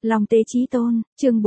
Long Tế Chí Tôn, chương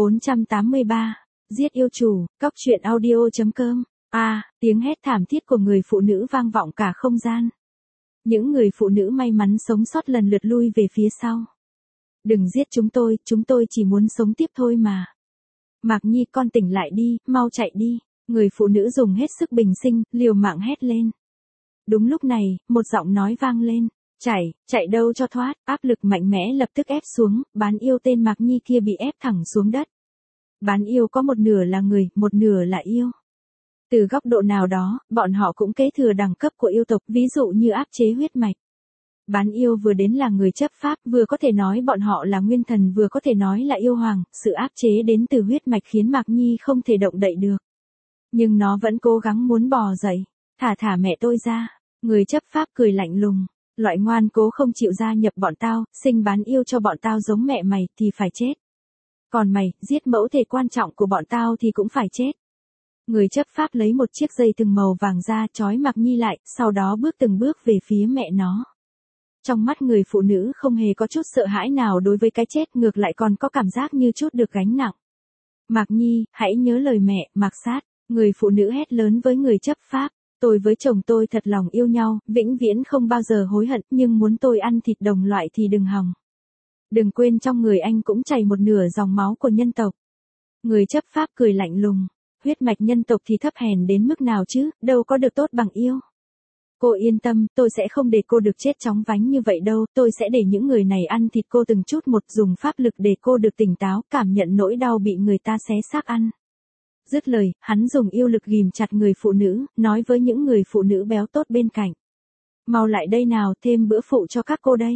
483, giết yêu chủ, cóc truyện audio.com. Tiếng hét thảm thiết của người phụ nữ vang vọng cả không gian. Những người phụ nữ may mắn sống sót lần lượt lui về phía sau. Đừng giết chúng tôi chỉ muốn sống tiếp thôi mà. Mạc Nhi, con tỉnh lại đi, mau chạy đi. Người phụ nữ dùng hết sức bình sinh, liều mạng hét lên. Đúng lúc này, một giọng nói vang lên. Chạy đâu cho thoát, áp lực mạnh mẽ lập tức ép xuống, bán yêu tên Mạc Nhi kia bị ép thẳng xuống đất. Bán yêu có một nửa là người, một nửa là yêu. Từ góc độ nào đó, bọn họ cũng kế thừa đẳng cấp của yêu tộc, ví dụ như áp chế huyết mạch. Bán yêu vừa đến là người chấp pháp, vừa có thể nói bọn họ là nguyên thần, vừa có thể nói là yêu hoàng, sự áp chế đến từ huyết mạch khiến Mạc Nhi không thể động đậy được. Nhưng nó vẫn cố gắng muốn bò dậy. Thả mẹ tôi ra. Người chấp pháp cười lạnh lùng. Loại ngoan cố không chịu gia nhập bọn tao, sinh bán yêu cho bọn tao giống mẹ mày thì phải chết. Còn mày, giết mẫu thể quan trọng của bọn tao thì cũng phải chết. Người chấp pháp lấy một chiếc dây thừng màu vàng ra trói Mạc Nhi lại, sau đó bước từng bước về phía mẹ nó. Trong mắt người phụ nữ không hề có chút sợ hãi nào đối với cái chết, ngược lại còn có cảm giác như chút được gánh nặng. Mạc Nhi, hãy nhớ lời mẹ, Mạc Sát. Người phụ nữ hét lớn với người chấp pháp. Tôi với chồng tôi thật lòng yêu nhau, vĩnh viễn không bao giờ hối hận, nhưng muốn tôi ăn thịt đồng loại thì đừng hòng. Đừng quên trong người anh cũng chảy một nửa dòng máu của nhân tộc. Người chấp pháp cười lạnh lùng. Huyết mạch nhân tộc thì thấp hèn đến mức nào chứ, đâu có được tốt bằng yêu. Cô yên tâm, tôi sẽ không để cô được chết chóng vánh như vậy đâu, tôi sẽ để những người này ăn thịt cô từng chút một, dùng pháp lực để cô được tỉnh táo, cảm nhận nỗi đau bị người ta xé xác ăn. Dứt lời, hắn dùng yêu lực ghìm chặt người phụ nữ, nói với những người phụ nữ béo tốt bên cạnh. Mau lại đây nào, thêm bữa phụ cho các cô đây.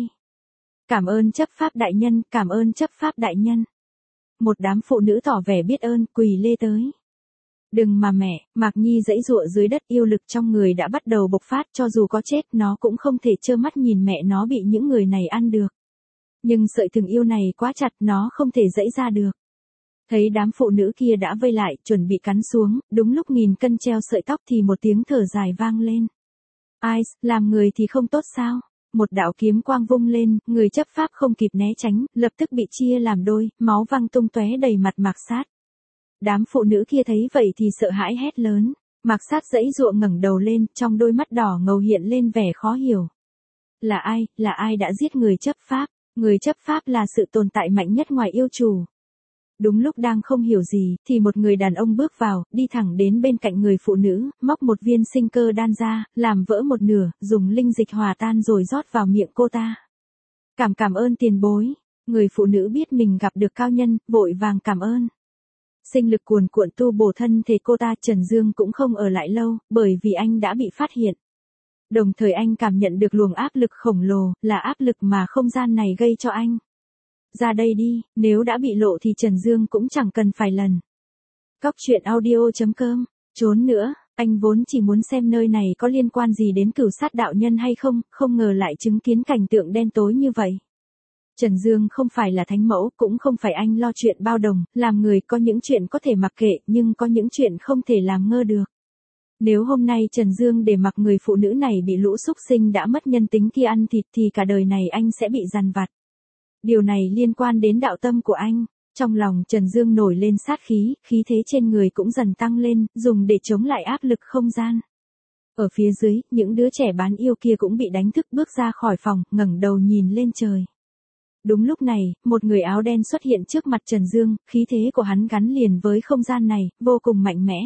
Cảm ơn chấp pháp đại nhân, cảm ơn chấp pháp đại nhân. Một đám phụ nữ tỏ vẻ biết ơn, quỳ lê tới. Đừng mà mẹ, Mạc Nhi giãy giụa dưới đất, yêu lực trong người đã bắt đầu bộc phát, cho dù có chết nó cũng không thể trơ mắt nhìn mẹ nó bị những người này ăn được. Nhưng sợi thừng yêu này quá chặt, nó không thể giãy ra được. Thấy đám phụ nữ kia đã vây lại, chuẩn bị cắn xuống, đúng lúc nghìn cân treo sợi tóc thì một tiếng thở dài vang lên. Ai, làm người thì không tốt sao? Một đạo kiếm quang vung lên, người chấp pháp không kịp né tránh, lập tức bị chia làm đôi, máu văng tung tóe đầy mặt Mạc Sát. Đám phụ nữ kia thấy vậy thì sợ hãi hét lớn. Mạc Sát giãy giụa ngẩng đầu lên, trong đôi mắt đỏ ngầu hiện lên vẻ khó hiểu. Là ai đã giết người chấp pháp? Người chấp pháp là sự tồn tại mạnh nhất ngoài yêu chủ. Đúng lúc đang không hiểu gì, thì một người đàn ông bước vào, đi thẳng đến bên cạnh người phụ nữ, móc một viên sinh cơ đan ra, làm vỡ một nửa, dùng linh dịch hòa tan rồi rót vào miệng cô ta. Cảm ơn tiền bối. Người phụ nữ biết mình gặp được cao nhân, vội vàng cảm ơn. Sinh lực cuồn cuộn tu bổ thân thể cô ta. Trần Dương cũng không ở lại lâu, bởi vì anh đã bị phát hiện. Đồng thời anh cảm nhận được luồng áp lực khổng lồ, là áp lực mà không gian này gây cho anh. Ra đây đi, nếu đã bị lộ thì Trần Dương cũng chẳng cần phải lần. Cóc truyện audio.com, trốn nữa, anh vốn chỉ muốn xem nơi này có liên quan gì đến Cửu Sát đạo nhân hay không, không ngờ lại chứng kiến cảnh tượng đen tối như vậy. Trần Dương không phải là thánh mẫu, cũng không phải anh lo chuyện bao đồng, làm người có những chuyện có thể mặc kệ, nhưng có những chuyện không thể làm ngơ được. Nếu hôm nay Trần Dương để mặc người phụ nữ này bị lũ súc sinh đã mất nhân tính kia ăn thịt thì cả đời này anh sẽ bị dằn vặt. Điều này liên quan đến đạo tâm của anh. Trong lòng Trần Dương nổi lên sát khí, khí thế trên người cũng dần tăng lên, dùng để chống lại áp lực không gian. Ở phía dưới, những đứa trẻ bán yêu kia cũng bị đánh thức, bước ra khỏi phòng, ngẩng đầu nhìn lên trời. Đúng lúc này, một người áo đen xuất hiện trước mặt Trần Dương, khí thế của hắn gắn liền với không gian này, vô cùng mạnh mẽ.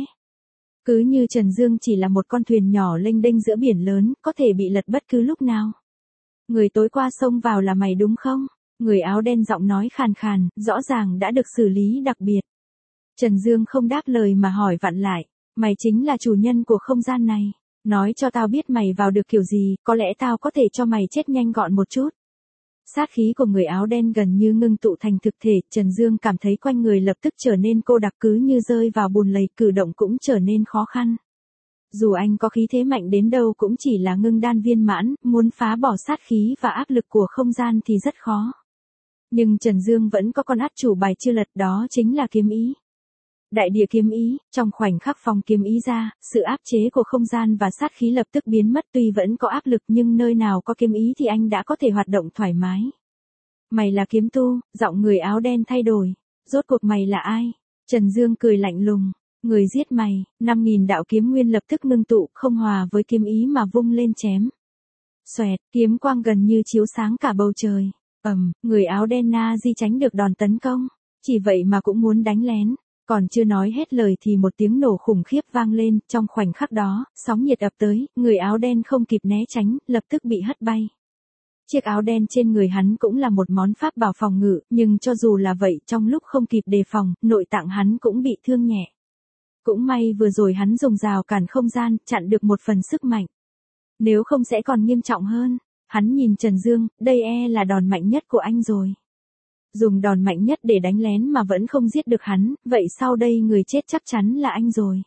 Cứ như Trần Dương chỉ là một con thuyền nhỏ lênh đênh giữa biển lớn, có thể bị lật bất cứ lúc nào. Người tối qua xông vào là mày đúng không? Người áo đen giọng nói khàn khàn, rõ ràng đã được xử lý đặc biệt. Trần Dương không đáp lời mà hỏi vặn lại. Mày chính là chủ nhân của không gian này. Nói cho tao biết mày vào được kiểu gì, có lẽ tao có thể cho mày chết nhanh gọn một chút. Sát khí của người áo đen gần như ngưng tụ thành thực thể, Trần Dương cảm thấy quanh người lập tức trở nên cô đặc, cứ như rơi vào bùn lầy, cử động cũng trở nên khó khăn. Dù anh có khí thế mạnh đến đâu cũng chỉ là ngưng đan viên mãn, muốn phá bỏ sát khí và áp lực của không gian thì rất khó. Nhưng Trần Dương vẫn có con át chủ bài chưa lật, đó chính là kiếm ý. Đại địa kiếm ý, trong khoảnh khắc phong kiếm ý ra, sự áp chế của không gian và sát khí lập tức biến mất, tuy vẫn có áp lực nhưng nơi nào có kiếm ý thì anh đã có thể hoạt động thoải mái. Mày là kiếm tu, giọng người áo đen thay đổi. Rốt cuộc mày là ai? Trần Dương cười lạnh lùng. Người giết mày, 5.000 đạo kiếm nguyên lập tức ngưng tụ, không hòa với kiếm ý mà vung lên chém. Xoẹt, kiếm quang gần như chiếu sáng cả bầu trời. Người áo đen Na Di tránh được đòn tấn công. Chỉ vậy mà cũng muốn đánh lén. Còn chưa nói hết lời thì một tiếng nổ khủng khiếp vang lên, trong khoảnh khắc đó, sóng nhiệt ập tới, người áo đen không kịp né tránh, lập tức bị hất bay. Chiếc áo đen trên người hắn cũng là một món pháp bảo phòng ngự, nhưng cho dù là vậy, trong lúc không kịp đề phòng, nội tạng hắn cũng bị thương nhẹ. Cũng may vừa rồi hắn dùng rào cản không gian, chặn được một phần sức mạnh. Nếu không sẽ còn nghiêm trọng hơn. Hắn nhìn Trần Dương, đây là đòn mạnh nhất của anh rồi. Dùng đòn mạnh nhất để đánh lén mà vẫn không giết được hắn, vậy sau đây người chết chắc chắn là anh rồi.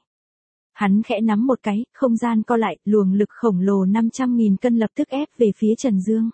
Hắn khẽ nắm một cái, không gian co lại, luồng lực khổng lồ 500.000 cân lập tức ép về phía Trần Dương.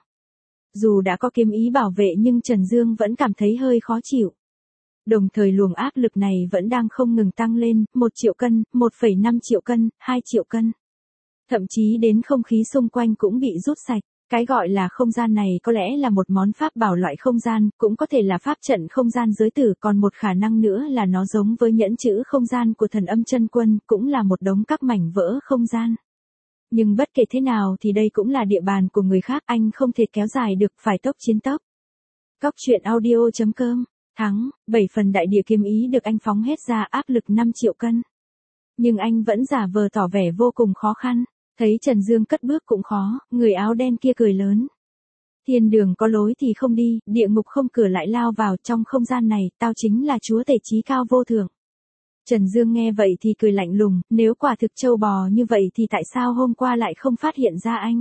Dù đã có kiếm ý bảo vệ nhưng Trần Dương vẫn cảm thấy hơi khó chịu. Đồng thời luồng áp lực này vẫn đang không ngừng tăng lên, 1 triệu cân, 1,5 triệu cân, 2 triệu cân. Thậm chí đến không khí xung quanh cũng bị rút sạch. Cái gọi là không gian này có lẽ là một món pháp bảo loại không gian, cũng có thể là pháp trận không gian giới tử, còn một khả năng nữa là nó giống với nhẫn chữ không gian của thần âm chân quân, cũng là một đống các mảnh vỡ không gian. Nhưng bất kể thế nào thì đây cũng là địa bàn của người khác, anh không thể kéo dài được, phải tốc chiến tốc. Cóc truyện audio.com, thắng, 7 phần đại địa kiếm ý được anh phóng hết ra, áp lực 5 triệu cân. Nhưng anh vẫn giả vờ tỏ vẻ vô cùng khó khăn. Thấy Trần Dương cất bước cũng khó, người áo đen kia cười lớn. Thiên đường có lối thì không đi, địa ngục không cửa lại lao vào, trong không gian này, tao chính là chúa tể chí cao vô thượng. Trần Dương nghe vậy thì cười lạnh lùng, nếu quả thực trâu bò như vậy thì tại sao hôm qua lại không phát hiện ra anh?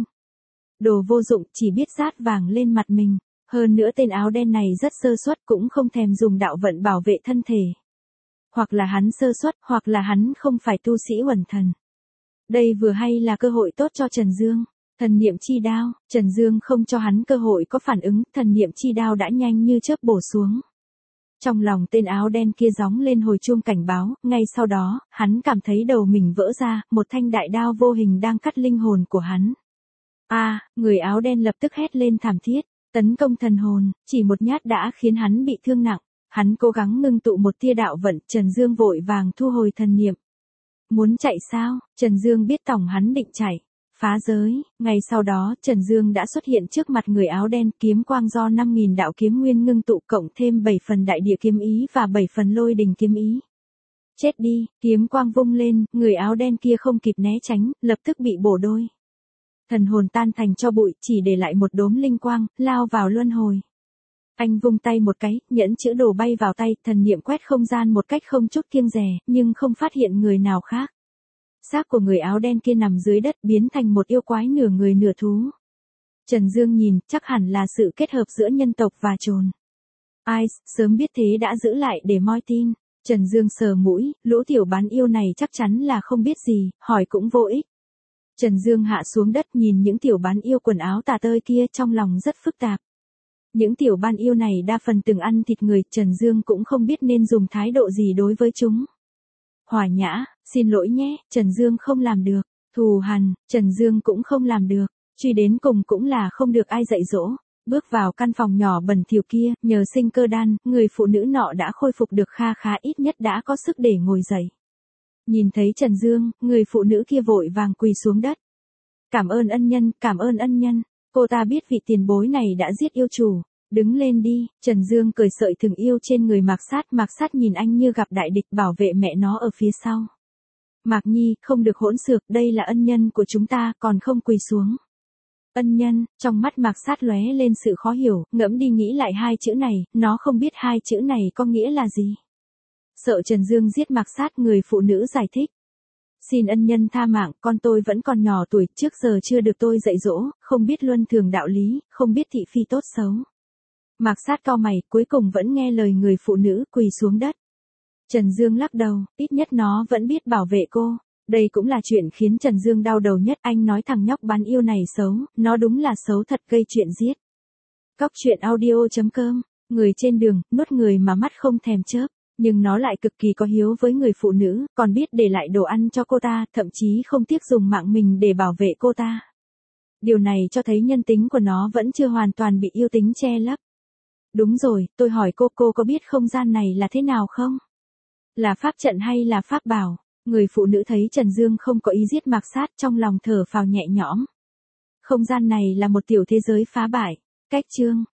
Đồ vô dụng, chỉ biết rát vàng lên mặt mình. Hơn nữa tên áo đen này rất sơ suất, cũng không thèm dùng đạo vận bảo vệ thân thể. Hoặc là hắn sơ suất, hoặc là hắn không phải tu sĩ uẩn thần. Đây vừa hay là cơ hội tốt cho Trần Dương. Thần niệm chi đao, Trần Dương không cho hắn cơ hội có phản ứng, thần niệm chi đao đã nhanh như chớp bổ xuống. Trong lòng tên áo đen kia gióng lên hồi chuông cảnh báo, ngay sau đó, hắn cảm thấy đầu mình vỡ ra, một thanh đại đao vô hình đang cắt linh hồn của hắn. Người áo đen lập tức hét lên thảm thiết, tấn công thần hồn, chỉ một nhát đã khiến hắn bị thương nặng. Hắn cố gắng ngưng tụ một tia đạo vận, Trần Dương vội vàng thu hồi thần niệm. Muốn chạy sao? Trần Dương biết tổng hắn định chạy. Phá giới, ngay sau đó, Trần Dương đã xuất hiện trước mặt người áo đen, kiếm quang do 5.000 đạo kiếm nguyên ngưng tụ cộng thêm 7 phần đại địa kiếm ý và 7 phần lôi đình kiếm ý. Chết đi, kiếm quang vung lên, người áo đen kia không kịp né tránh, lập tức bị bổ đôi. Thần hồn tan thành tro bụi, chỉ để lại một đốm linh quang, lao vào luân hồi. Anh vung tay một cái, nhẫn chữ đồ bay vào tay, thần niệm quét không gian một cách không chút kiêng dè, nhưng không phát hiện người nào khác. Xác của người áo đen kia nằm dưới đất, biến thành một yêu quái nửa người nửa thú. Trần Dương nhìn, chắc hẳn là sự kết hợp giữa nhân tộc và trồn. Ai, sớm biết thế đã giữ lại để moi tin. Trần Dương sờ mũi, lũ tiểu bán yêu này chắc chắn là không biết gì, hỏi cũng vô ích. Trần Dương hạ xuống đất nhìn những tiểu bán yêu quần áo tả tơi kia, trong lòng rất phức tạp. Những tiểu ban yêu này đa phần từng ăn thịt người, Trần Dương cũng không biết nên dùng thái độ gì đối với chúng. Hòa nhã, xin lỗi nhé, Trần Dương không làm được. Thù hằn, Trần Dương cũng không làm được. Truy đến cùng cũng là không được ai dạy dỗ. Bước vào căn phòng nhỏ bẩn thỉu kia, nhờ sinh cơ đan, người phụ nữ nọ đã khôi phục được kha khá, ít nhất đã có sức để ngồi dậy. Nhìn thấy Trần Dương, người phụ nữ kia vội vàng quỳ xuống đất. Cảm ơn ân nhân, cảm ơn ân nhân. Cô ta biết vị tiền bối này đã giết yêu chủ. Đứng lên đi, Trần Dương cởi sợi thừng yêu trên người Mạc Sát nhìn anh như gặp đại địch, bảo vệ mẹ nó ở phía sau. Mạc Nhi, không được hỗn xược, đây là ân nhân của chúng ta, còn không quỳ xuống. Ân nhân, trong mắt Mạc Sát lóe lên sự khó hiểu, ngẫm đi nghĩ lại hai chữ này, nó không biết hai chữ này có nghĩa là gì. Sợ Trần Dương giết Mạc Sát, người phụ nữ giải thích. Xin ân nhân tha mạng, con tôi vẫn còn nhỏ tuổi, trước giờ chưa được tôi dạy dỗ, không biết luân thường đạo lý, không biết thị phi tốt xấu. Mạc Sát cau mày, cuối cùng vẫn nghe lời người phụ nữ, quỳ xuống đất. Trần Dương lắc đầu, ít nhất nó vẫn biết bảo vệ cô. Đây cũng là chuyện khiến Trần Dương đau đầu nhất, anh nói thằng nhóc bán yêu này xấu, nó đúng là xấu thật, gây chuyện giết. Cóc truyện audio.com, người trên đường, nuốt người mà mắt không thèm chớp. Nhưng nó lại cực kỳ có hiếu với người phụ nữ, còn biết để lại đồ ăn cho cô ta, thậm chí không tiếc dùng mạng mình để bảo vệ cô ta. Điều này cho thấy nhân tính của nó vẫn chưa hoàn toàn bị yêu tính che lấp. Đúng rồi, tôi hỏi cô có biết không gian này là thế nào không? Là pháp trận hay là pháp bảo? Người phụ nữ thấy Trần Dương không có ý giết Mạc Sát, trong lòng thở phào nhẹ nhõm. Không gian này là một tiểu thế giới phá bại. Cách chương